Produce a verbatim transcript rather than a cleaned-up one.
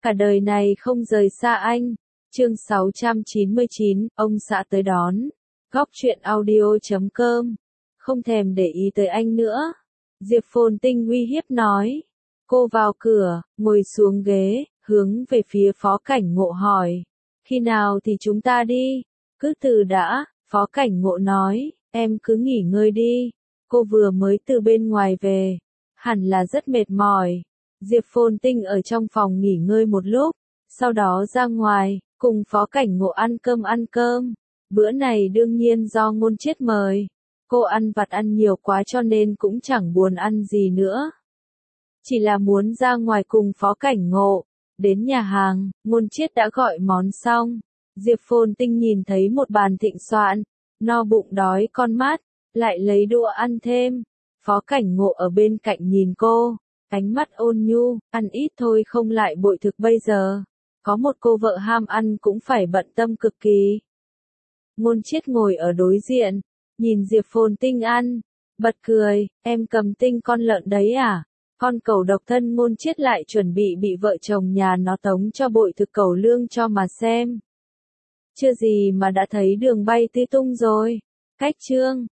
cả đời này không rời xa anh. Chương sáu trăm chín mươi chín, ông xã tới đón. Góc truyện audio chấm com. Không thèm để ý tới anh nữa. Diệp Phồn Tinh uy hiếp nói. Cô vào cửa, ngồi xuống ghế, hướng về phía Phó Cảnh Ngộ hỏi. Khi nào thì chúng ta đi? Cứ từ đã, Phó Cảnh Ngộ nói, em cứ nghỉ ngơi đi. Cô vừa mới từ bên ngoài về, hẳn là rất mệt mỏi. Diệp Phồn Tinh ở trong phòng nghỉ ngơi một lúc, sau đó ra ngoài, cùng Phó Cảnh Ngộ ăn cơm ăn cơm. Bữa này đương nhiên do Ngôn Chiết mời. Cô ăn vặt ăn nhiều quá cho nên cũng chẳng buồn ăn gì nữa. Chỉ là muốn ra ngoài cùng Phó Cảnh Ngộ. Đến nhà hàng, Ngôn Chiết đã gọi món xong. Diệp Phồn Tinh nhìn thấy một bàn thịnh soạn, no bụng đói con mắt, lại lấy đũa ăn thêm. Phó Cảnh Ngộ ở bên cạnh nhìn cô, ánh mắt ôn nhu, ăn ít thôi không lại bội thực bây giờ. Có một cô vợ ham ăn cũng phải bận tâm cực kỳ. Ngôn Chiết ngồi ở đối diện, nhìn Diệp Phồn Tinh ăn, bật cười, em cầm tinh con lợn đấy à? Con cẩu độc thân. Ngôn Chiết lại chuẩn bị bị vợ chồng nhà nó tống cho bội thực cẩu lương cho mà xem. Chưa gì mà đã thấy đường bay tươi tung rồi. Cách chương,